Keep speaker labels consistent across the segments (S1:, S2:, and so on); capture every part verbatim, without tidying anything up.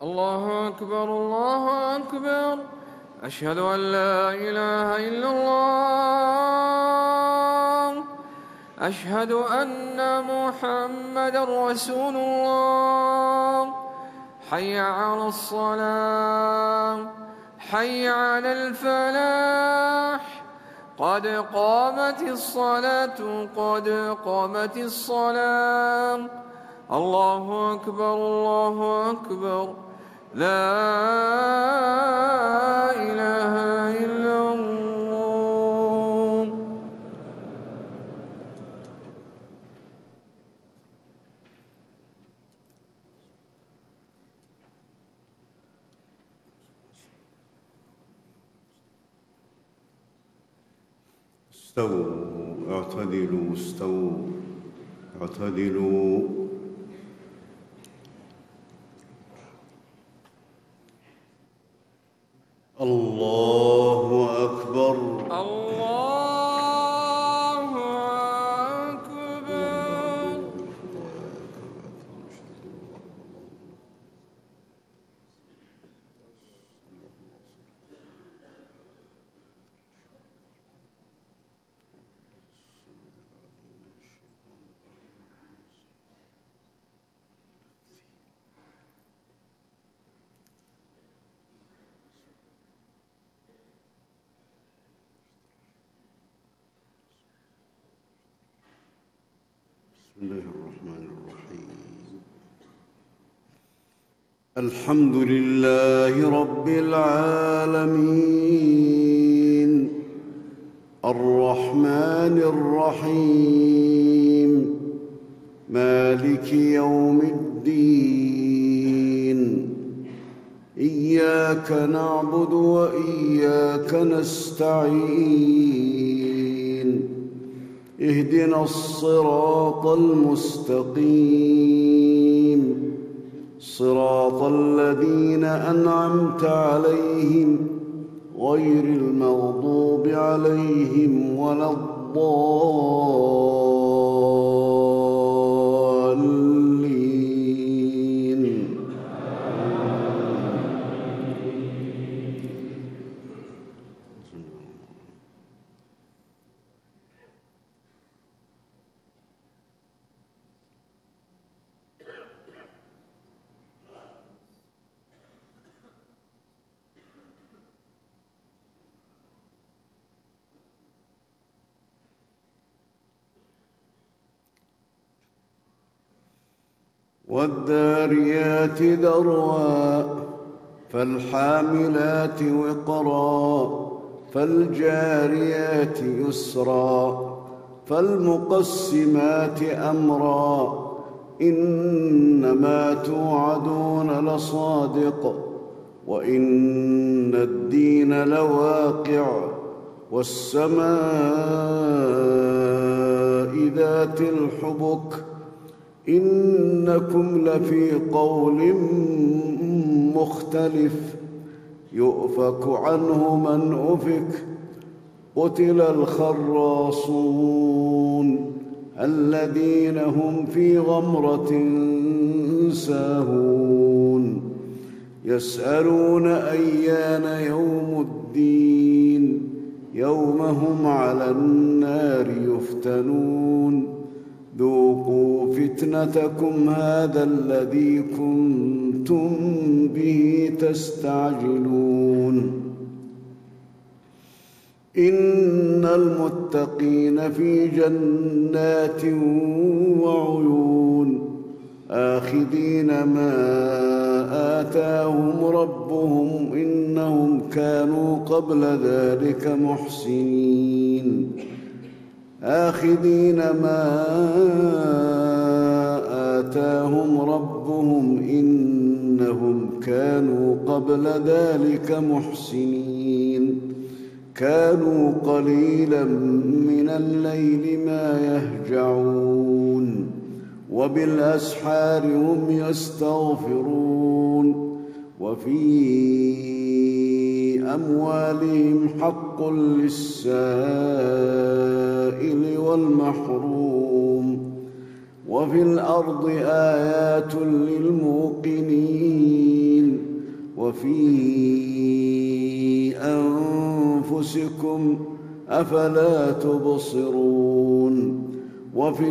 S1: الله أكبر الله أكبر. أشهد أن لا إله إلا الله. أشهد أن محمدًا رسول الله. حي على الصلاة، حي على الفلاح. قد قامت الصلاة، قد قامت الصلاة. الله أكبر الله أكبر. لا إله إلا الله.
S2: استووا اعتدلوا استووا اعتدلوا. الله أكبر
S1: الله أكبر.
S2: بسم الله الرحمن الرحيم. الحمد لله رب العالمين، الرحمن الرحيم، مالك يوم الدين. إياك نعبد وإياك نستعين. اهدنا الصراط المستقيم، صراط الذين أنعمت عليهم غير المغضوب عليهم ولا الضالين. والذاريات ذروا فالحاملات وقرا فالجاريات يسرا فالمقسمات أمرا. إنما توعدون لصادق وإن الدين لواقع. والسماء ذات الحبك إنكم لفي قول مختلف. يؤفك عنه من أفك. قتل الخراصون الذين هم في غمرة ساهون. يسألون أيان يوم الدين. يوم هم على النار يفتنون. ذوقوا فتنتكم هذا الذي كنتم به تستعجلون. إن المتقين في جنات وعيون آخذين ما آتاهم ربهم إنهم كانوا قبل ذلك محسنين. آخذين ما آتاهم ربهم إنهم كانوا قبل ذلك محسنين. كانوا قليلا من الليل ما يهجعون وبالأسحار هم يستغفرون. وفي أموالهم حق للسائل والمحروم وفي الأرض آيات للموقنين وفي أنفسكم أفلا تبصرون وفي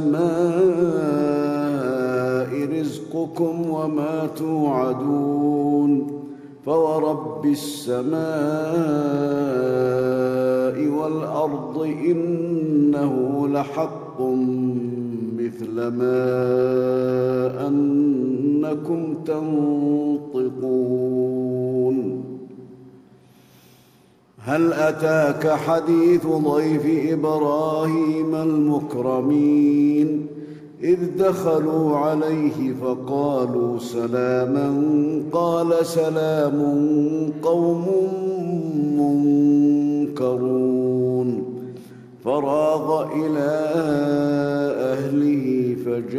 S2: السماء رزقكم وما توعدون فورب السماء والأرض إنه لحق مثل ما أنكم تنطقون هل أتاك حديث ضيف إبراهيم المكرمين إذ دخلوا عليه فقالوا سلاما قال سلام قوم منكرون فراغ إلى أهله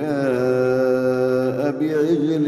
S2: فجاء بعجل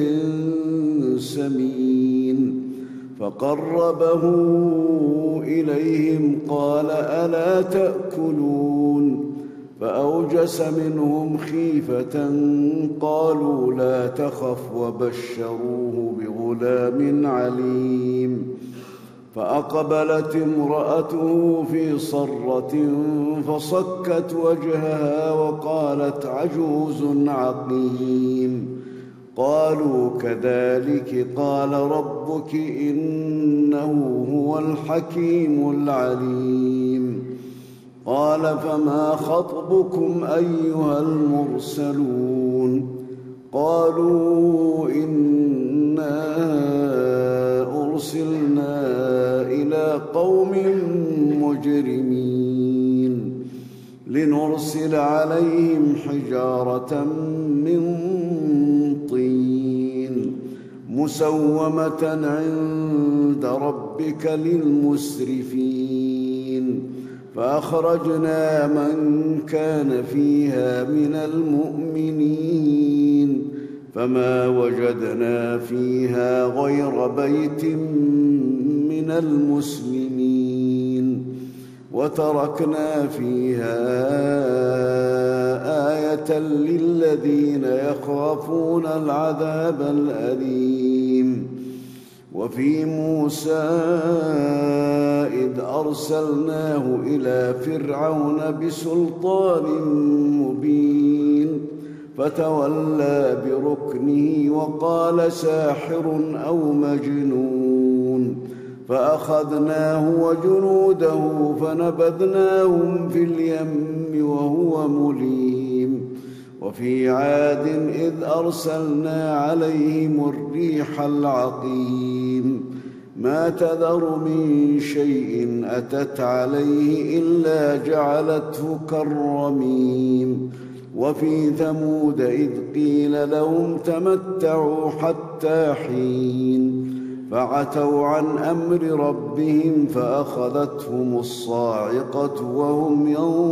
S2: سمين فقربه إليهم قال ألا تأكلون فأوجس منهم خيفة قالوا لا تخف وبشروه بغلام عليم فأقبلت امرأته في صرة فصكت وجهها وقالت عجوز عقيم قالوا كذلك قال ربك إنه هو الحكيم العليم قال فما خطبكم أيها المرسلون قالوا إنا أرسلنا إلى قوم مجرمين لنرسل عليهم حجارة من طين مسومة عند ربك للمسرفين فأخرجنا من كان فيها من المؤمنين فما وجدنا فيها غير بيت من المسلمين وتركنا فيها آية للذين يخافون العذاب الأليم وفي موسى إذ أرسلناه إلى فرعون بسلطان مبين فتولى بركنه وقال ساحر أو مجنون فأخذناه وجنوده فنبذناهم في اليم وهو مليم وفي عاد إذ أرسلنا عليهم الريح العقيم ما تذر من شيء أتت عليه إلا جعلته كالرميم وفي ثمود إذ قيل لهم تمتعوا حتى حين فعتوا عن أمر ربهم فأخذتهم الصاعقة وهم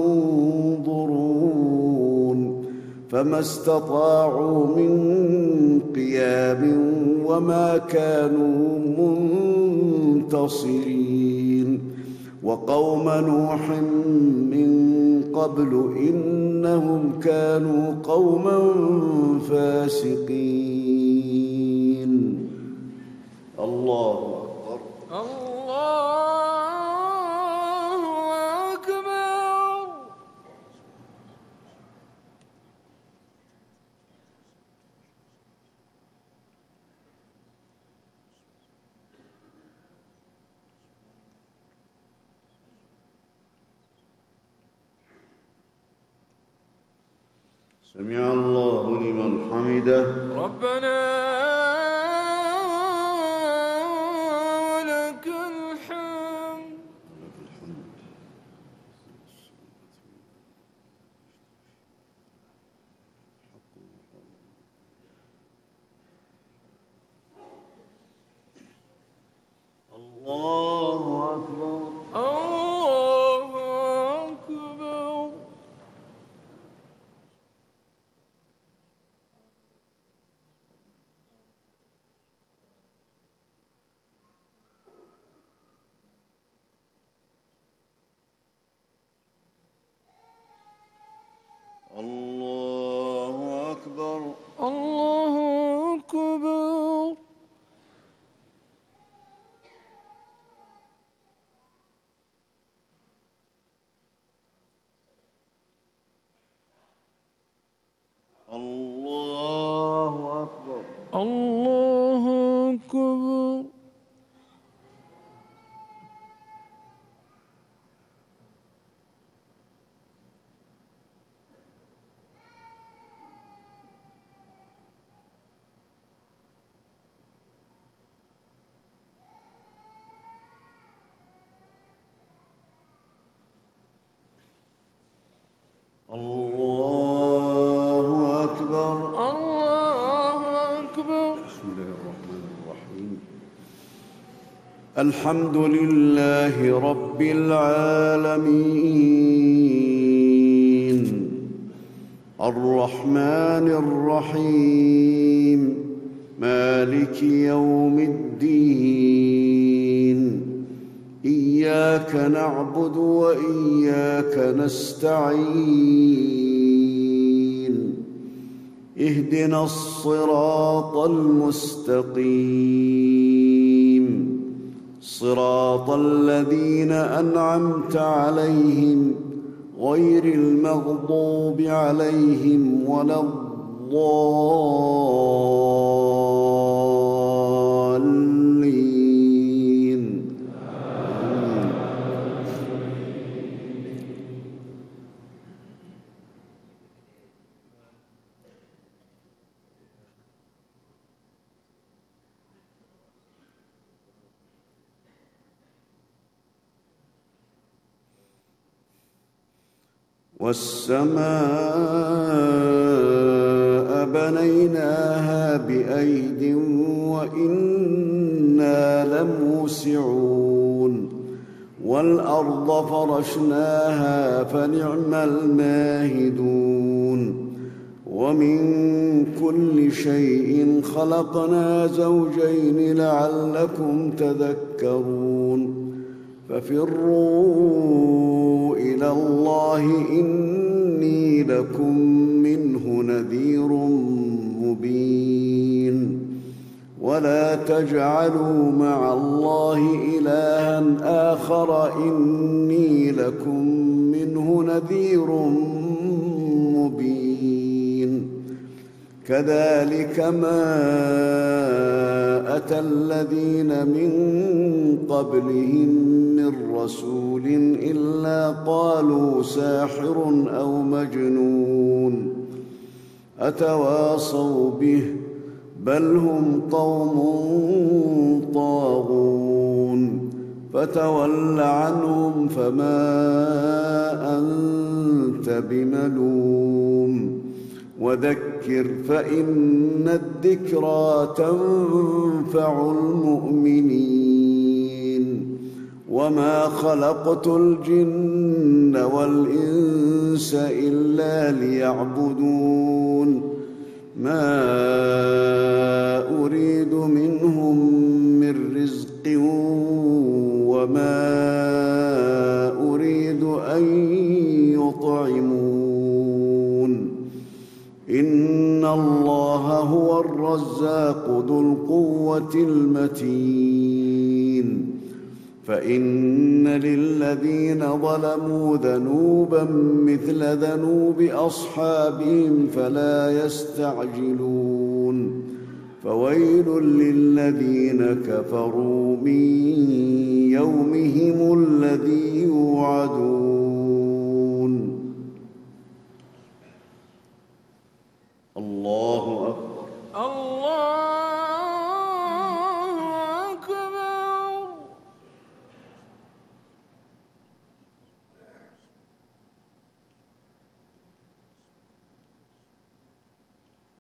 S2: ينظرون فما استطاعوا من قيام وما كانوا منتصرين وقوم نوح من قبل إنهم كانوا قوما فاسقين الله أكبر
S1: الله أكبر
S2: سمع الله لمن حمده
S1: ربنا ولك الحمد
S2: الله أكبر
S1: الله أكبر
S2: الله أكبر.
S1: الله أكبر.
S2: الله أكبر.
S1: الله أكبر.
S2: بسم الله الرحمن الرحيم. الحمد لله رب العالمين الرحمن الرحيم مالك يوم الدين إياك نعبد وإياك نستعين اهدنا الصراط المستقيم صراط الذين أنعمت عليهم غير المغضوب عليهم ولا الضالين. والسماء بنيناها بأيد وإنا لموسعون والأرض فرشناها فنعم الماهدون ومن كل شيء خلقنا زوجين لعلكم تذكرون ففروا إلى الله إني لكم منه نذير مبين ولا تجعلوا مع الله إلها آخر إني لكم منه نذير مبين كذلك ما أتى الذين من قبلهم من رسول إلا قالوا ساحر أو مجنون أتواصوا به بل هم قوم طاغون فتول عنهم فما أنت بملوم وذكر فإن الذكرى تنفع المؤمنين وما خلقت الجن والإنس إلا ليعبدون ما أريد منهم من رزق وما أريد أن يطعمون إن الله هو الرزاق ذو القوة المتين فإن للذين ظلموا ذنوبا مثل ذنوب أصحابهم فلا يستعجلون فويل للذين كفروا من يومهم الذي يوعدون. الله